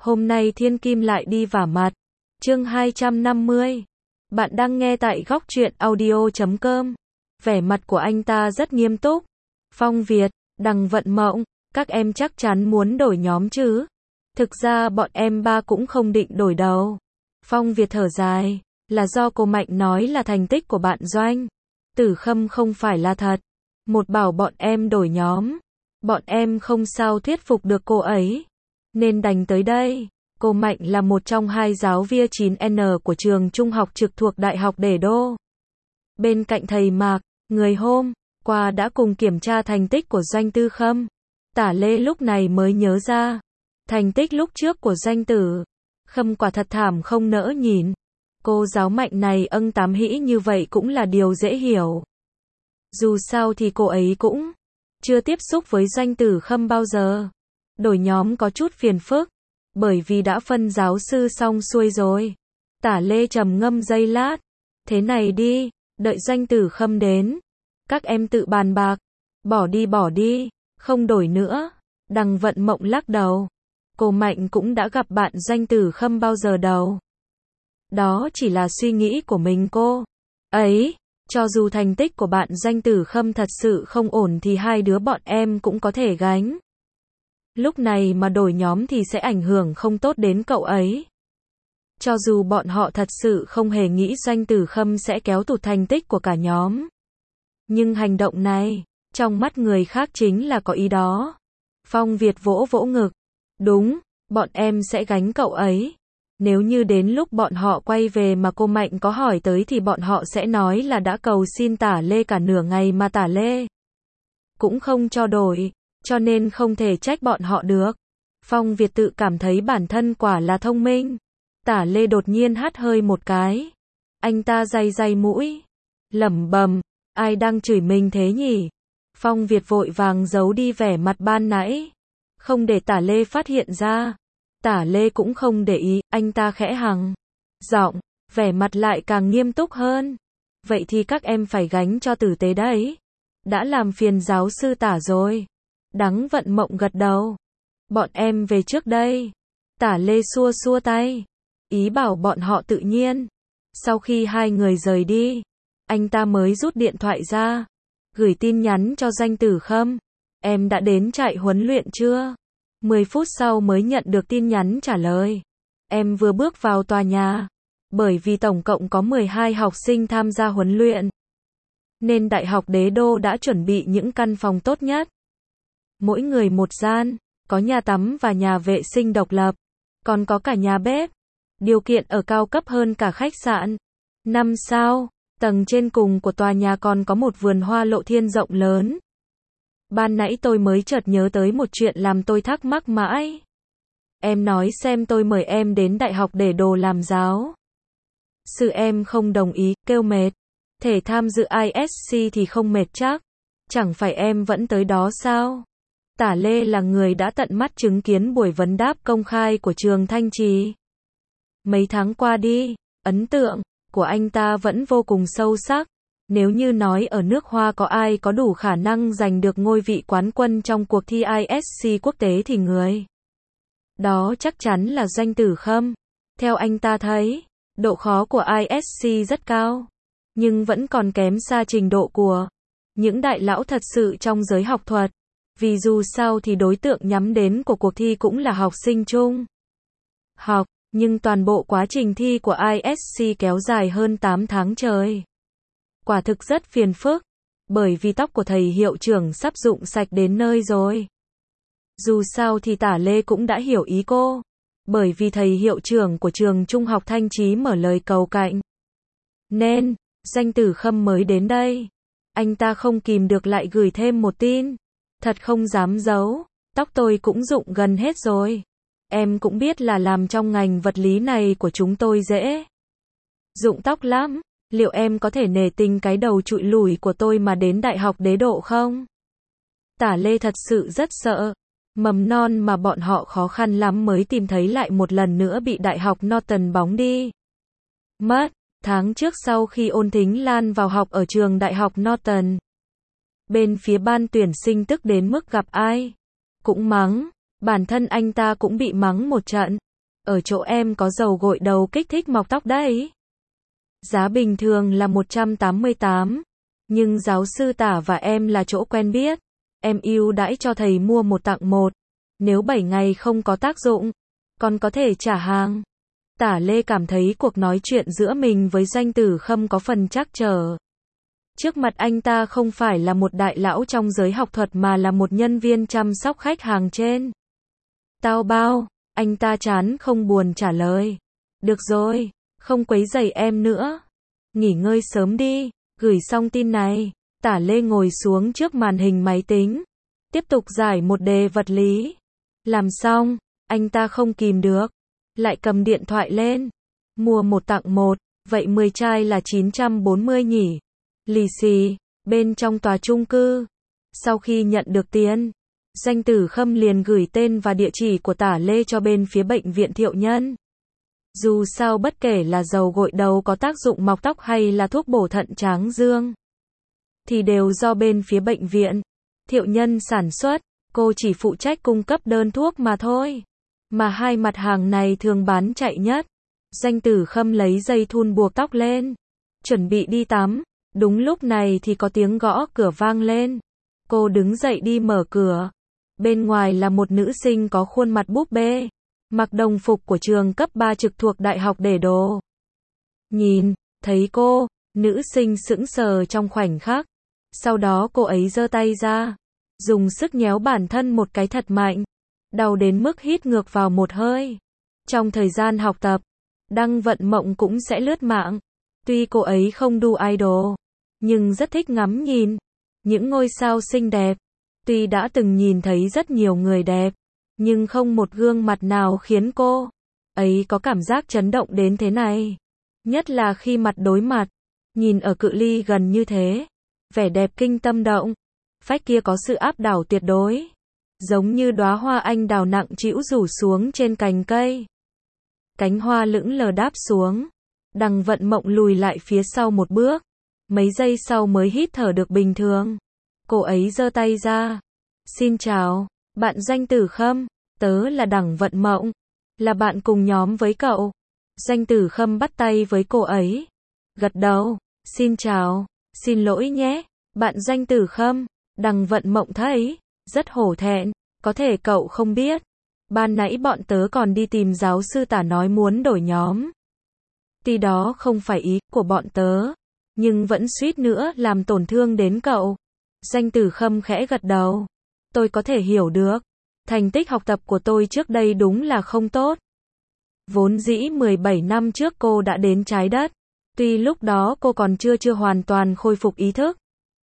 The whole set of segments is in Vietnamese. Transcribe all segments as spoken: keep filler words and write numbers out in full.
Hôm nay thiên kim lại đi vả mặt. Chương hai trăm năm mươi. Bạn đang nghe tại góc truyện audio chấm com. Vẻ mặt của anh ta rất nghiêm túc. Phong Việt, Đằng Vận Mộng, các em chắc chắn muốn đổi nhóm chứ? Thực ra bọn em ba cũng không định đổi đâu. Phong Việt thở dài, là do cô Mạnh nói là thành tích của bạn Doanh Tử Khâm không phải là thật. Một bảo bọn em đổi nhóm. Bọn em không sao thuyết phục được cô ấy. Nên đành tới đây. Cô Mạnh là một trong hai giáo viên chín N của trường trung học trực thuộc Đại học Đề Đô. Bên cạnh thầy Mạc, người hôm qua đã cùng kiểm tra thành tích của Doanh Tử Khâm. Tả Lê lúc này mới nhớ ra. Thành tích lúc trước của Doanh Tử Khâm quả thật thảm không nỡ nhìn. Cô giáo Mạnh này âng tám hĩ như vậy cũng là điều dễ hiểu. Dù sao thì cô ấy cũng chưa tiếp xúc với Doanh Tử Khâm bao giờ. Đổi nhóm có chút phiền phức, bởi vì đã phân giáo sư xong xuôi rồi. Tả Lê trầm ngâm giây lát. Thế này đi, đợi Doanh Tử Khâm đến, các em tự bàn bạc. Bỏ đi bỏ đi, không đổi nữa. Đằng Vận Mộng lắc đầu. Cô Mạnh cũng đã gặp bạn Doanh Tử Khâm bao giờ đâu. Đó chỉ là suy nghĩ của mình cô ấy. Cho dù thành tích của bạn Doanh Tử Khâm thật sự không ổn thì hai đứa bọn em cũng có thể gánh. Lúc này mà đổi nhóm thì sẽ ảnh hưởng không tốt đến cậu ấy. Cho dù bọn họ thật sự không hề nghĩ Doanh Tử Khâm sẽ kéo tụt thành tích của cả nhóm. Nhưng hành động này, trong mắt người khác chính là có ý đó. Phong Việt vỗ vỗ ngực. Đúng, bọn em sẽ gánh cậu ấy. Nếu như đến lúc bọn họ quay về mà cô Mạnh có hỏi tới thì bọn họ sẽ nói là đã cầu xin Tả Lê cả nửa ngày mà Tả Lê cũng không cho đổi, cho nên không thể trách bọn họ được. Phong Việt tự cảm thấy bản thân quả là thông minh. Tả Lê đột nhiên hắt hơi một cái. Anh ta day day mũi, lẩm bẩm, ai đang chửi mình thế nhỉ? Phong Việt vội vàng giấu đi vẻ mặt ban nãy, không để Tả Lê phát hiện ra. Tả Lê cũng không để ý, anh ta khẽ hằng giọng, vẻ mặt lại càng nghiêm túc hơn. Vậy thì các em phải gánh cho tử tế đấy. Đã làm phiền giáo sư Tả rồi. Đằng Vận Mộng gật đầu. Bọn em về trước đây. Tả Lê xua xua tay, ý bảo bọn họ tự nhiên. Sau khi hai người rời đi, anh ta mới rút điện thoại ra, gửi tin nhắn cho Doanh Tử Khâm. Em đã đến trại huấn luyện chưa? mười phút sau mới nhận được tin nhắn trả lời. Em vừa bước vào tòa nhà. Bởi vì tổng cộng có mười hai học sinh tham gia huấn luyện, nên Đại học Đế Đô đã chuẩn bị những căn phòng tốt nhất. Mỗi người một gian, có nhà tắm và nhà vệ sinh độc lập, còn có cả nhà bếp. Điều kiện ở cao cấp hơn cả khách sạn năm sao. Tầng trên cùng của tòa nhà còn có một vườn hoa lộ thiên rộng lớn. Ban nãy tôi mới chợt nhớ tới một chuyện làm tôi thắc mắc mãi. Em nói xem tôi mời em đến Đại học Để Đồ làm giáo sư em không đồng ý, kêu mệt. Thể tham dự I S C thì không mệt chắc. Chẳng phải em vẫn tới đó sao? Tả Lê là người đã tận mắt chứng kiến buổi vấn đáp công khai của trường Thanh Trì. Mấy tháng qua đi, ấn tượng của anh ta vẫn vô cùng sâu sắc. Nếu như nói ở nước Hoa có ai có đủ khả năng giành được ngôi vị quán quân trong cuộc thi I S C quốc tế thì người đó chắc chắn là Doanh Tử Khâm. Theo anh ta thấy, độ khó của I S C rất cao, nhưng vẫn còn kém xa trình độ của những đại lão thật sự trong giới học thuật. Vì dù sao thì đối tượng nhắm đến của cuộc thi cũng là học sinh trung học, nhưng toàn bộ quá trình thi của I S C kéo dài hơn tám tháng trời. Quả thực rất phiền phức, bởi vì tóc của thầy hiệu trưởng sắp rụng sạch đến nơi rồi. Dù sao thì Tả Lê cũng đã hiểu ý cô, bởi vì thầy hiệu trưởng của trường trung học Thanh Trì mở lời cầu cạnh, nên Doanh Tử Khâm mới đến đây. Anh ta không kìm được lại gửi thêm một tin. Thật không dám giấu, tóc tôi cũng rụng gần hết rồi. Em cũng biết là làm trong ngành vật lý này của chúng tôi dễ rụng tóc lắm. Liệu em có thể nể tình cái đầu trụi lủi của tôi mà đến Đại học Đế Độ không? Tả Lê thật sự rất sợ. Mầm non mà bọn họ khó khăn lắm mới tìm thấy lại một lần nữa bị Đại học Norton bóng đi mất. Tháng trước sau khi Ôn Thính Lan vào học ở trường Đại học Norton, bên phía ban tuyển sinh tức đến mức gặp ai cũng mắng. Bản thân anh ta cũng bị mắng một trận. Ở chỗ em có dầu gội đầu kích thích mọc tóc đấy. Giá bình thường là một trăm tám mươi tám, nhưng giáo sư Tả và em là chỗ quen biết. Em ưu đãi cho thầy mua một tặng một. Nếu bảy ngày không có tác dụng, còn có thể trả hàng. Tả Lê cảm thấy cuộc nói chuyện giữa mình với Doanh Tử Khâm có phần trắc trở. Trước mặt anh ta không phải là một đại lão trong giới học thuật mà là một nhân viên chăm sóc khách hàng trên. Tao bao, anh ta chán không buồn trả lời. Được rồi, không quấy rầy em nữa. Nghỉ ngơi sớm đi, gửi xong tin này. Tả Lê ngồi xuống trước màn hình máy tính. Tiếp tục giải một đề vật lý. Làm xong, anh ta không kìm được. Lại cầm điện thoại lên. Mua một tặng một, vậy mười chai là chín trăm bốn mươi nhỉ. Lì xì, bên trong tòa chung cư. Sau khi nhận được tiền, Doanh Tử Khâm liền gửi tên và địa chỉ của Tả Lê cho bên phía bệnh viện Thiệu Nhân. Dù sao bất kể là dầu gội đầu có tác dụng mọc tóc hay là thuốc bổ thận tráng dương, thì đều do bên phía bệnh viện Thiệu Nhân sản xuất, cô chỉ phụ trách cung cấp đơn thuốc mà thôi. Mà hai mặt hàng này thường bán chạy nhất. Doanh Tử Khâm lấy dây thun buộc tóc lên, chuẩn bị đi tắm. Đúng lúc này thì có tiếng gõ cửa vang lên. Cô đứng dậy đi mở cửa. Bên ngoài là một nữ sinh có khuôn mặt búp bê, mặc đồng phục của trường cấp ba trực thuộc Đại học Để Đồ. Nhìn, thấy cô, nữ sinh sững sờ trong khoảnh khắc. Sau đó cô ấy giơ tay ra, dùng sức nhéo bản thân một cái thật mạnh, đau đến mức hít ngược vào một hơi. Trong thời gian học tập, Đăng Vận Mộng cũng sẽ lướt mạng. Tuy cô ấy không đu idol, nhưng rất thích ngắm nhìn những ngôi sao xinh đẹp. Tuy đã từng nhìn thấy rất nhiều người đẹp, nhưng không một gương mặt nào khiến cô ấy có cảm giác chấn động đến thế này. Nhất là khi mặt đối mặt, nhìn ở cự ly gần như thế, vẻ đẹp kinh tâm động, phách kia có sự áp đảo tuyệt đối, giống như đóa hoa anh đào nặng trĩu rủ xuống trên cành cây. Cánh hoa lững lờ đáp xuống, Đăng Vận Mộng lùi lại phía sau một bước, mấy giây sau mới hít thở được bình thường. Cô ấy giơ tay ra. Xin chào, bạn Doanh Tử Khâm, tớ là Đăng Vận Mộng, là bạn cùng nhóm với cậu. Doanh Tử Khâm bắt tay với cô ấy, gật đầu, xin chào, xin lỗi nhé, bạn Doanh Tử Khâm. Đăng Vận Mộng thấy rất hổ thẹn, có thể cậu không biết, ban nãy bọn tớ còn đi tìm giáo sư Tả nói muốn đổi nhóm. Tuy đó không phải ý của bọn tớ, nhưng vẫn suýt nữa làm tổn thương đến cậu. Doanh Tử Khâm khẽ gật đầu. Tôi có thể hiểu được. Thành tích học tập của tôi trước đây đúng là không tốt. Vốn dĩ mười bảy năm trước cô đã đến trái đất. Tuy lúc đó cô còn chưa chưa hoàn toàn khôi phục ý thức.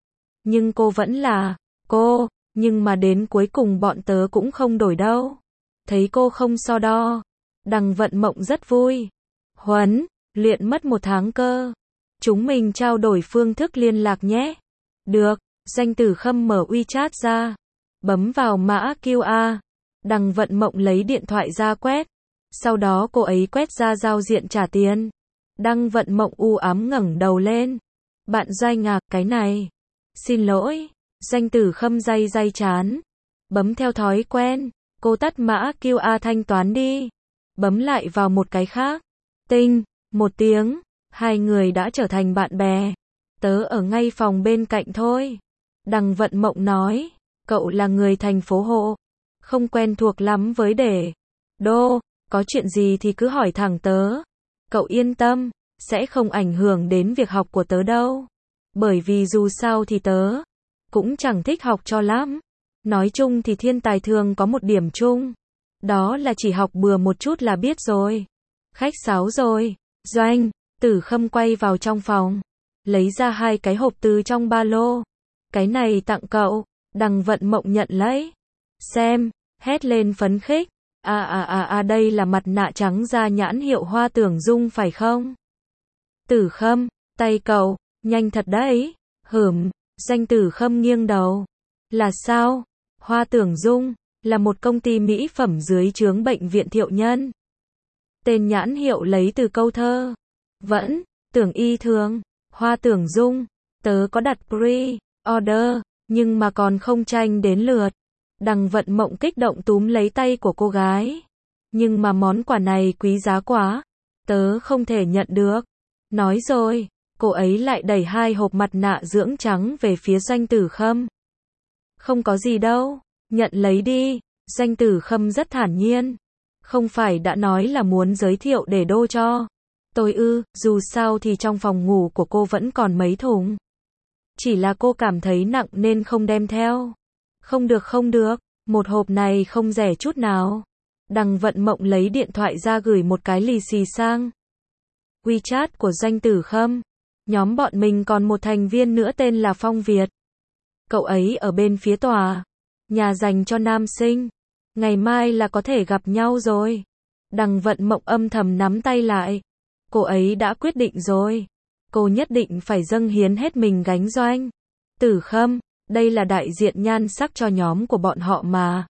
Nhưng cô vẫn là cô. Nhưng mà đến cuối cùng bọn tớ cũng không đổi đâu. Thấy cô không so đo. Đăng Vận Mộng rất vui. Huấn luyện mất một tháng cơ. Chúng mình trao đổi phương thức liên lạc nhé. Được. Doanh Tử Khâm mở WeChat ra, bấm vào mã quy rờ. Đăng Vận Mộng lấy điện thoại ra quét. Sau đó cô ấy quét ra giao diện trả tiền. Đăng Vận Mộng u ám ngẩng đầu lên. Bạn Doanh à, cái này. Xin lỗi. Doanh Tử Khâm day day chán. Bấm theo thói quen. Cô tắt mã quy rờ thanh toán đi. Bấm lại vào một cái khác. Tinh. Một tiếng. Hai người đã trở thành bạn bè. Tớ ở ngay phòng bên cạnh thôi. Đăng Vận Mộng nói. Cậu là người thành phố Hộ. Không quen thuộc lắm với Để Đô. Có chuyện gì thì cứ hỏi thẳng tớ. Cậu yên tâm. Sẽ không ảnh hưởng đến việc học của tớ đâu. Bởi vì dù sao thì tớ cũng chẳng thích học cho lắm. Nói chung thì thiên tài thường có một điểm chung. Đó là chỉ học bừa một chút là biết rồi. Khách sáo rồi. Doanh Tử Khâm quay vào trong phòng. Lấy ra hai cái hộp từ trong ba lô. Cái này tặng cậu. Đăng Vận Mộng nhận lấy. Xem. Hét lên phấn khích. À à à à đây là mặt nạ trắng da nhãn hiệu Hoa Tưởng Dung phải không? Tử Khâm. Tay cậu. Nhanh thật đấy. Hửm. Doanh Tử Khâm nghiêng đầu. Là sao? Hoa Tưởng Dung là một công ty mỹ phẩm dưới trướng bệnh viện Thiệu Nhân. Tên nhãn hiệu lấy từ câu thơ. Vẫn. Tưởng y thường. Hoa Tưởng Dung. Tớ có đặt pre-order, nhưng mà còn không tranh đến lượt. Đăng Vận Mộng kích động túm lấy tay của cô gái. Nhưng mà món quà này quý giá quá, tớ không thể nhận được. Nói rồi, cô ấy lại đẩy hai hộp mặt nạ dưỡng trắng về phía Doanh Tử Khâm. Không có gì đâu, nhận lấy đi. Doanh Tử Khâm rất thản nhiên. Không phải đã nói là muốn giới thiệu để đô cho tôi ư, dù sao thì trong phòng ngủ của cô vẫn còn mấy thùng. Chỉ là cô cảm thấy nặng nên không đem theo. Không được không được, một hộp này không rẻ chút nào. Đằng Vận Mộng lấy điện thoại ra gửi một cái lì xì sang WeChat của Doanh Tử Khâm. Nhóm bọn mình còn một thành viên nữa tên là Phong Việt. Cậu ấy ở bên phía tòa. Nhà dành cho nam sinh. Ngày mai là có thể gặp nhau rồi. Đằng Vận Mộng âm thầm nắm tay lại. Cô ấy đã quyết định rồi. Cô nhất định phải dâng hiến hết mình gánh Doanh Tử Khâm. Đây là đại diện nhan sắc cho nhóm của bọn họ mà.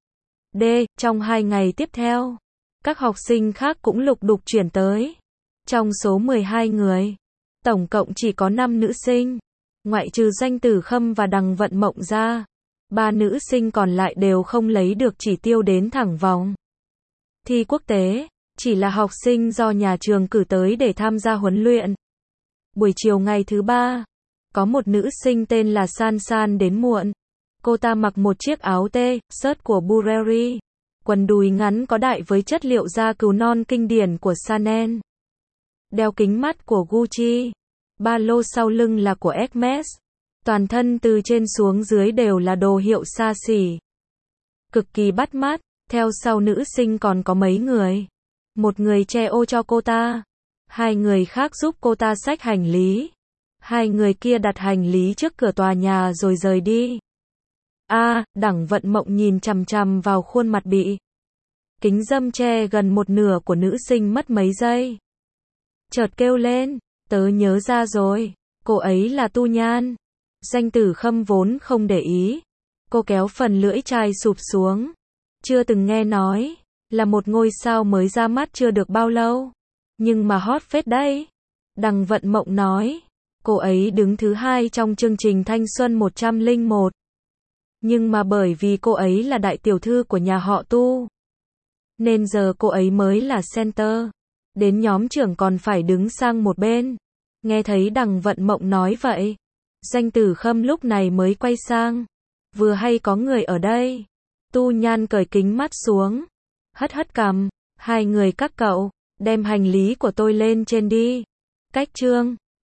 D. Trong hai ngày tiếp theo, các học sinh khác cũng lục đục chuyển tới. Trong số mười hai người, tổng cộng chỉ có năm nữ sinh. Ngoại trừ Doanh Tử Khâm và Đằng Vận Mộng ra, ba nữ sinh còn lại đều không lấy được chỉ tiêu đến thẳng vòng thi quốc tế, chỉ là học sinh do nhà trường cử tới để tham gia huấn luyện. Buổi chiều ngày thứ ba, có một nữ sinh tên là San San đến muộn. Cô ta mặc một chiếc áo T-shirt của Burberry, quần đùi ngắn có đại với chất liệu da cừu non kinh điển của Chanel, đeo kính mắt của Gucci, ba lô sau lưng là của Hermes, toàn thân từ trên xuống dưới đều là đồ hiệu xa xỉ, cực kỳ bắt mắt. Theo sau nữ sinh còn có mấy người, một người che ô cho cô ta, hai người khác giúp cô ta xách hành lý, hai người kia đặt hành lý trước cửa tòa nhà rồi rời đi. A, à, Đằng Vận Mộng nhìn chằm chằm vào khuôn mặt bị kính râm che gần một nửa của nữ sinh mất mấy giây. Chợt kêu lên, tớ nhớ ra rồi, cô ấy là Tu Nhan. Doanh Tử Khâm vốn không để ý. Cô kéo phần lưỡi chai sụp xuống. Chưa từng nghe nói, là một ngôi sao mới ra mắt chưa được bao lâu. Nhưng mà hot phết đấy. Đằng Vận Mộng nói, cô ấy đứng thứ hai trong chương trình Thanh Xuân một không một. Nhưng mà bởi vì cô ấy là đại tiểu thư của nhà họ Tu, nên giờ cô ấy mới là center. Đến nhóm trưởng còn phải đứng sang một bên. Nghe thấy Đằng Vận Mộng nói vậy, Doanh Tử Khâm lúc này mới quay sang. Vừa hay có người ở đây. Tu Nhan cởi kính mắt xuống, hất hất cằm. Hai người các cậu, đem hành lý của tôi lên trên đi. Cách trương.